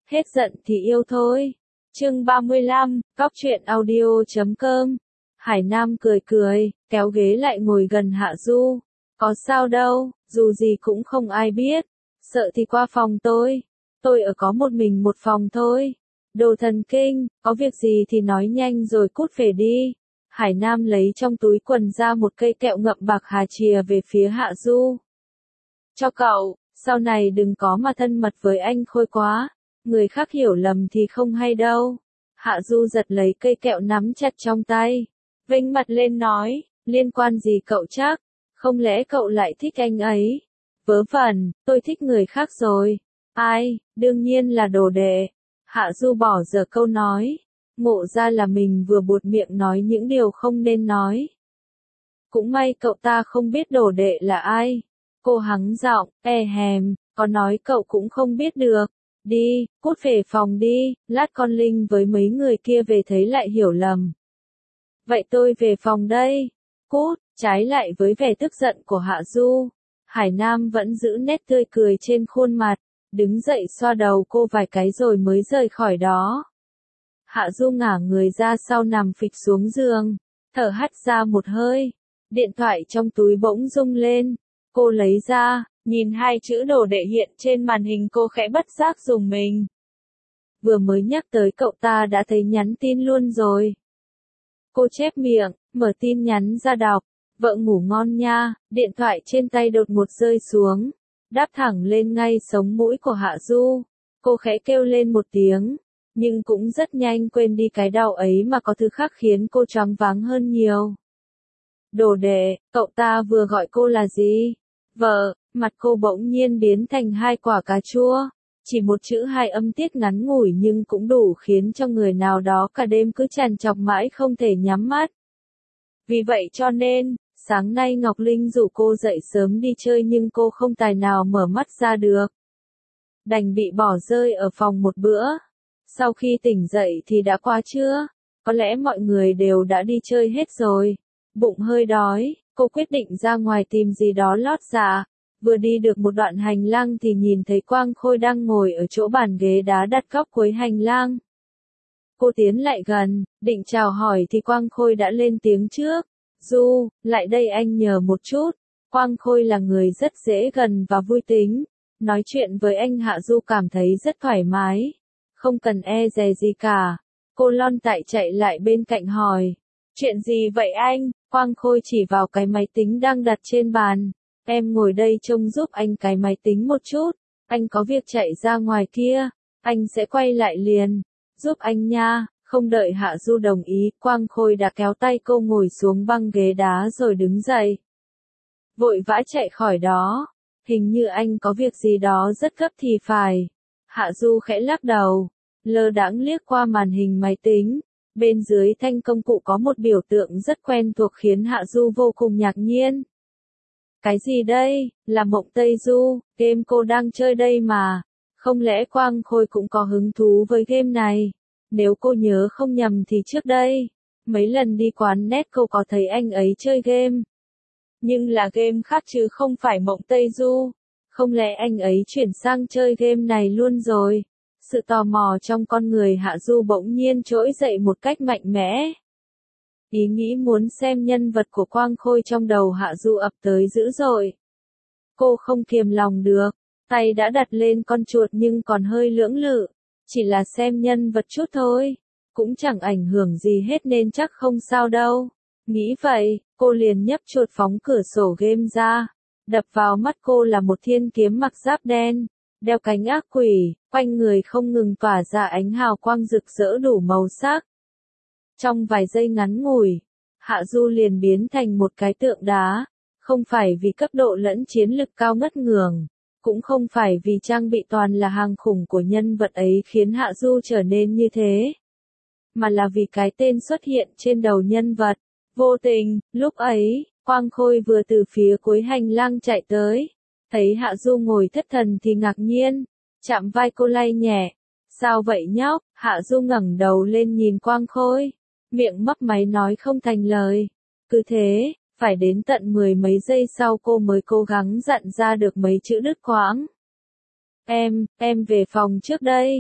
Hết giận thì yêu thôi. Chương 35, Cóc truyện audio.com. Hải Nam cười cười, kéo ghế lại ngồi gần Hạ Du. Có sao đâu, dù gì cũng không ai biết. Sợ thì qua phòng tôi. Tôi ở có một mình một phòng thôi. Đồ thần kinh, có việc gì thì nói nhanh rồi cút về đi. Hải Nam lấy trong túi quần ra một cây kẹo ngậm bạc hà chìa về phía Hạ Du. Cho cậu, sau này đừng có mà thân mật với anh Khôi quá. Người khác hiểu lầm thì không hay đâu. Hạ Du giật lấy cây kẹo nắm chặt trong tay. Vênh mặt lên nói, liên quan gì cậu chắc? Không lẽ cậu lại thích anh ấy? Vớ vẩn, tôi thích người khác rồi. Ai, đương nhiên là đồ đệ. Hạ Du bỏ dở câu nói. Ngộ ra là mình vừa buột miệng nói những điều không nên nói. Cũng may cậu ta không biết đồ đệ là ai. Cô hắng giọng, hèm, có nói cậu cũng không biết được. Đi, cút về phòng đi, lát con Linh với mấy người kia về thấy lại hiểu lầm. Vậy tôi về phòng đây. Cút, trái lại với vẻ tức giận của Hạ Du. Hải Nam vẫn giữ nét tươi cười trên khuôn mặt, đứng dậy xoa đầu cô vài cái rồi mới rời khỏi đó. Hạ Du ngả người ra sau nằm phịch xuống giường, thở hắt ra một hơi. Điện thoại trong túi bỗng rung lên. Cô lấy ra, nhìn hai chữ đồ đệ hiện trên màn hình cô khẽ bất giác rùng mình. Vừa mới nhắc tới cậu ta đã thấy nhắn tin luôn rồi. Cô chép miệng, mở tin nhắn ra đọc. Vợ ngủ ngon nha, điện thoại trên tay đột ngột rơi xuống. Đáp thẳng lên ngay sống mũi của Hạ Du. Cô khẽ kêu lên một tiếng, nhưng cũng rất nhanh quên đi cái đau ấy mà có thứ khác khiến cô choáng váng hơn nhiều. Đồ đệ, cậu ta vừa gọi cô là gì? Vợ, mặt cô bỗng nhiên biến thành hai quả cà chua. Chỉ một chữ hai âm tiết ngắn ngủi nhưng cũng đủ khiến cho người nào đó cả đêm cứ trằn trọc mãi không thể nhắm mắt. Vì vậy cho nên, sáng nay Ngọc Linh rủ cô dậy sớm đi chơi nhưng cô không tài nào mở mắt ra được. Đành bị bỏ rơi ở phòng một bữa. Sau khi tỉnh dậy thì đã qua trưa, có lẽ mọi người đều đã đi chơi hết rồi. Bụng hơi đói, cô quyết định ra ngoài tìm gì đó lót dạ. Vừa đi được một đoạn hành lang thì nhìn thấy Quang Khôi đang ngồi ở chỗ bàn ghế đá đặt góc cuối hành lang. Cô tiến lại gần, định chào hỏi thì Quang Khôi đã lên tiếng trước. Du, lại đây anh nhờ một chút. Quang Khôi là người rất dễ gần và vui tính. Nói chuyện với anh Hạ Du cảm thấy rất thoải mái. Không cần e dè gì cả. Cô lon tại chạy lại bên cạnh hỏi. Chuyện gì vậy anh? Quang Khôi chỉ vào cái máy tính đang đặt trên bàn. Em ngồi đây trông giúp anh cái máy tính một chút. Anh có việc chạy ra ngoài kia. Anh sẽ quay lại liền. Giúp anh nha. Không đợi Hạ Du đồng ý, Quang Khôi đã kéo tay cô ngồi xuống băng ghế đá rồi đứng dậy. Vội vã chạy khỏi đó. Hình như anh có việc gì đó rất gấp thì phải. Hạ Du khẽ lắc đầu. Lơ đãng liếc qua màn hình máy tính. Bên dưới thanh công cụ có một biểu tượng rất quen thuộc khiến Hạ Du vô cùng ngạc nhiên. Cái gì đây? Là Mộng Tây Du, game cô đang chơi đây mà. Không lẽ Quang Khôi cũng có hứng thú với game này? Nếu cô nhớ không nhầm thì trước đây, mấy lần đi quán net cô có thấy anh ấy chơi game. Nhưng là game khác chứ không phải Mộng Tây Du. Không lẽ anh ấy chuyển sang chơi game này luôn rồi? Sự tò mò trong con người Hạ Du bỗng nhiên trỗi dậy một cách mạnh mẽ. Ý nghĩ muốn xem nhân vật của Quang Khôi trong đầu Hạ Du ập tới dữ dội. Cô không kiềm lòng được, tay đã đặt lên con chuột nhưng còn hơi lưỡng lự. Chỉ là xem nhân vật chút thôi, cũng chẳng ảnh hưởng gì hết nên chắc không sao đâu. Nghĩ vậy, cô liền nhấp chuột phóng cửa sổ game ra. Đập vào mắt cô là một thiên kiếm mặc giáp đen, đeo cánh ác quỷ, quanh người không ngừng tỏa ra ánh hào quang rực rỡ đủ màu sắc. Trong vài giây ngắn ngủi, Hạ Du liền biến thành một cái tượng đá, không phải vì cấp độ lẫn chiến lực cao ngất ngường. Cũng không phải vì trang bị toàn là hàng khủng của nhân vật ấy khiến Hạ Du trở nên như thế. Mà là vì cái tên xuất hiện trên đầu nhân vật. Vô tình, lúc ấy, Quang Khôi vừa từ phía cuối hành lang chạy tới. Thấy Hạ Du ngồi thất thần thì ngạc nhiên. Chạm vai cô lay nhẹ. Sao vậy nhóc? Hạ Du ngẩng đầu lên nhìn Quang Khôi. Miệng mấp máy nói không thành lời. Cứ thế. Phải đến tận 10 mấy giây sau cô mới cố gắng dặn ra được mấy chữ đứt quãng. Em về phòng trước đây.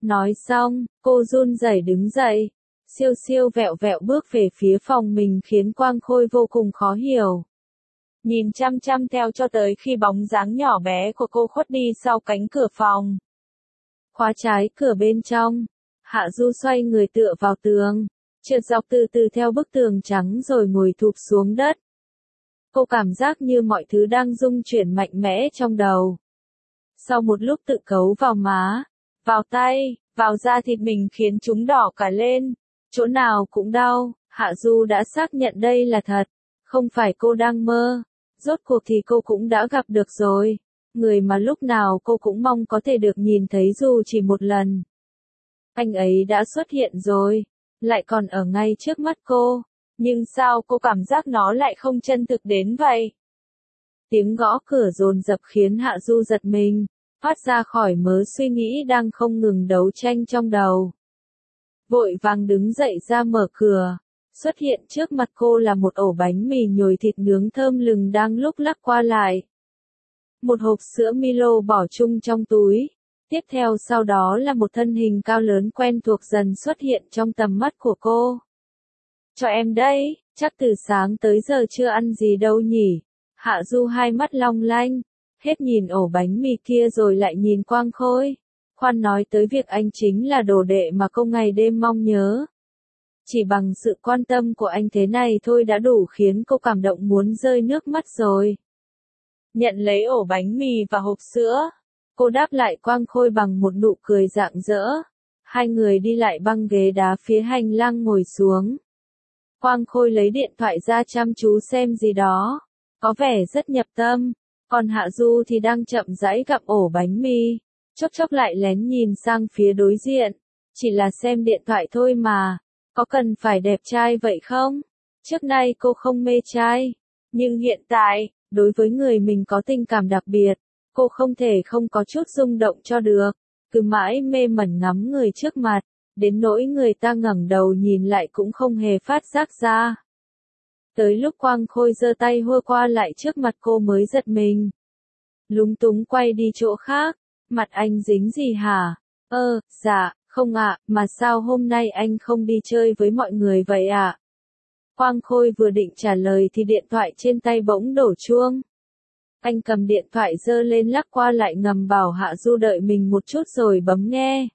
Nói xong, cô run rẩy đứng dậy, siêu siêu vẹo vẹo bước về phía phòng mình khiến Quang Khôi vô cùng khó hiểu. Nhìn chăm chăm theo cho tới khi bóng dáng nhỏ bé của cô khuất đi sau cánh cửa phòng. Khóa trái cửa bên trong, Hạ Du xoay người tựa vào tường, trượt dọc từ từ theo bức tường trắng rồi ngồi thụp xuống đất. Cô cảm giác như mọi thứ đang rung chuyển mạnh mẽ trong đầu. Sau một lúc tự cấu vào má, vào tay, vào da thịt mình khiến chúng đỏ cả lên, chỗ nào cũng đau, Hạ Du đã xác nhận đây là thật, không phải cô đang mơ. Rốt cuộc thì cô cũng đã gặp được rồi, người mà lúc nào cô cũng mong có thể được nhìn thấy dù chỉ một lần. Anh ấy đã xuất hiện rồi, lại còn ở ngay trước mắt cô, nhưng sao cô cảm giác nó lại không chân thực đến vậy? Tiếng gõ cửa dồn dập khiến Hạ Du giật mình, phát ra khỏi mớ suy nghĩ đang không ngừng đấu tranh trong đầu. Vội vàng đứng dậy ra mở cửa. Xuất hiện trước mặt cô là một ổ bánh mì nhồi thịt nướng thơm lừng đang lúc lắc qua lại. Một hộp sữa Milo bỏ chung trong túi. Tiếp theo sau đó là một thân hình cao lớn quen thuộc dần xuất hiện trong tầm mắt của cô. Cho em đây, chắc từ sáng tới giờ chưa ăn gì đâu nhỉ. Hạ Du hai mắt long lanh, hết nhìn ổ bánh mì kia rồi lại nhìn Quang Khôi. Khoan nói tới việc anh chính là đồ đệ mà cô ngày đêm mong nhớ. Chỉ bằng sự quan tâm của anh thế này thôi đã đủ khiến cô cảm động muốn rơi nước mắt rồi. Nhận lấy ổ bánh mì và hộp sữa, cô đáp lại Quang Khôi bằng một nụ cười rạng rỡ. Hai người đi lại băng ghế đá phía hành lang ngồi xuống. Quang Khôi lấy điện thoại ra chăm chú xem gì đó, có vẻ rất nhập tâm, còn Hạ Du thì đang chậm rãi gặm ổ bánh mì, chốc chốc lại lén nhìn sang phía đối diện, chỉ là xem điện thoại thôi mà. Có cần phải đẹp trai vậy không? Trước nay cô không mê trai, nhưng hiện tại, đối với người mình có tình cảm đặc biệt, cô không thể không có chút rung động cho được, cứ mãi mê mẩn ngắm người trước mặt, đến nỗi người ta ngẩng đầu nhìn lại cũng không hề phát giác ra. Tới lúc Quang Khôi giơ tay hua qua lại trước mặt cô mới giật mình. Lúng túng quay đi chỗ khác, mặt anh dính gì hả? Dạ. Không ạ, mà sao hôm nay anh không đi chơi với mọi người vậy ạ? Quang Khôi vừa định trả lời thì điện thoại trên tay bỗng đổ chuông. Anh cầm điện thoại giơ lên lắc qua lại ngầm bảo Hạ Du đợi mình một chút rồi bấm nghe.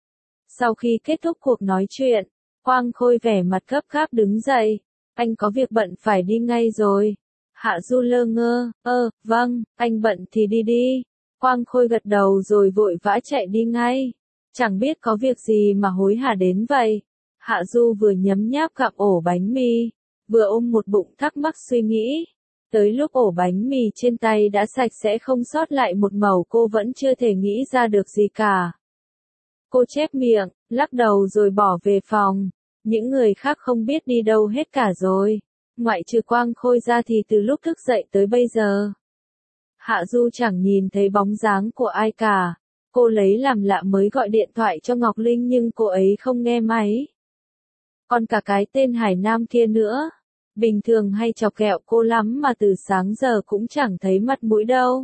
Sau khi kết thúc cuộc nói chuyện, Quang Khôi vẻ mặt gấp gáp đứng dậy. Anh có việc bận phải đi ngay rồi. Hạ Du lơ ngơ, vâng, anh bận thì đi đi. Quang Khôi gật đầu rồi vội vã chạy đi ngay. Chẳng biết có việc gì mà hối hả đến vậy. Hạ Du vừa nhấm nháp gặm ổ bánh mì, vừa ôm một bụng thắc mắc suy nghĩ. Tới lúc ổ bánh mì trên tay đã sạch sẽ không sót lại một mẩu cô vẫn chưa thể nghĩ ra được gì cả. Cô chép miệng, lắc đầu rồi bỏ về phòng. Những người khác không biết đi đâu hết cả rồi. Ngoại trừ Quang Khôi ra thì từ lúc thức dậy tới bây giờ, Hạ Du chẳng nhìn thấy bóng dáng của ai cả. Cô lấy làm lạ mới gọi điện thoại cho Ngọc Linh nhưng cô ấy không nghe máy. Còn cả cái tên Hải Nam kia nữa. Bình thường hay chọc ghẹo cô lắm mà từ sáng giờ cũng chẳng thấy mặt mũi đâu.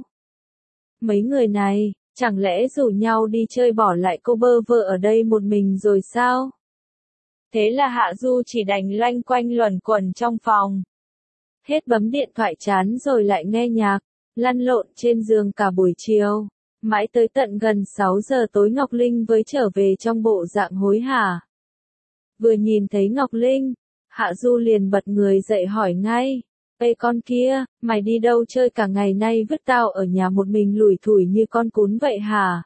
Mấy người này, chẳng lẽ rủ nhau đi chơi bỏ lại cô bơ vơ ở đây một mình rồi sao? Thế là Hạ Du chỉ đành loanh quanh luẩn quẩn trong phòng. Hết bấm điện thoại chán rồi lại nghe nhạc, lăn lộn trên giường cả buổi chiều. Mãi tới tận gần 6 giờ tối Ngọc Linh mới trở về trong bộ dạng hối hả. Vừa nhìn thấy Ngọc Linh, Hạ Du liền bật người dậy hỏi ngay. Ê con kia, mày đi đâu chơi cả ngày nay vứt tao ở nhà một mình lủi thủi như con cún vậy hả?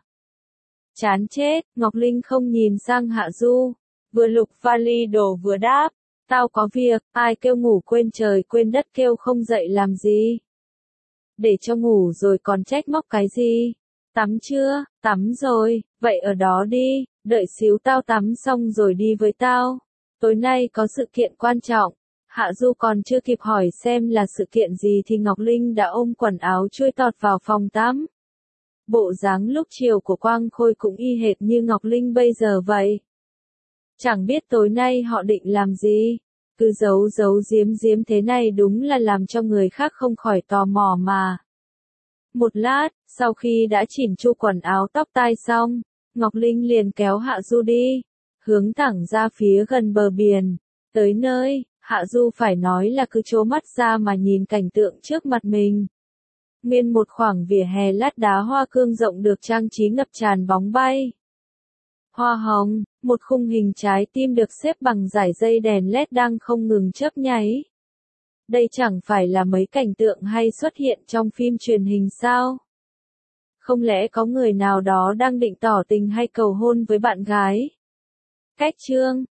Chán chết, Ngọc Linh không nhìn sang Hạ Du. Vừa lục vali đồ vừa đáp. Tao có việc, ai kêu ngủ quên trời quên đất kêu không dậy làm gì? Để cho ngủ rồi còn trách móc cái gì? Tắm chưa? Tắm rồi, vậy ở đó đi, đợi xíu tao tắm xong rồi đi với tao. Tối nay có sự kiện quan trọng. Hạ Du còn chưa kịp hỏi xem là sự kiện gì thì Ngọc Linh đã ôm quần áo chui tọt vào phòng tắm. Bộ dáng lúc chiều của Quang Khôi cũng y hệt như Ngọc Linh bây giờ vậy. Chẳng biết tối nay họ định làm gì, cứ giấu giấu giếm giếm thế này đúng là làm cho người khác không khỏi tò mò mà. Một lát, sau khi đã chỉn chu quần áo tóc tai xong, Ngọc Linh liền kéo Hạ Du đi, hướng thẳng ra phía gần bờ biển. Tới nơi, Hạ Du phải nói là cứ trố mắt ra mà nhìn cảnh tượng trước mặt mình. Nguyên một khoảng vỉa hè lát đá hoa cương rộng được trang trí ngập tràn bóng bay. Hoa hồng, một khung hình trái tim được xếp bằng dải dây đèn LED đang không ngừng chớp nháy. Đây chẳng phải là mấy cảnh tượng hay xuất hiện trong phim truyền hình sao? Không lẽ có người nào đó đang định tỏ tình hay cầu hôn với bạn gái? Cách chương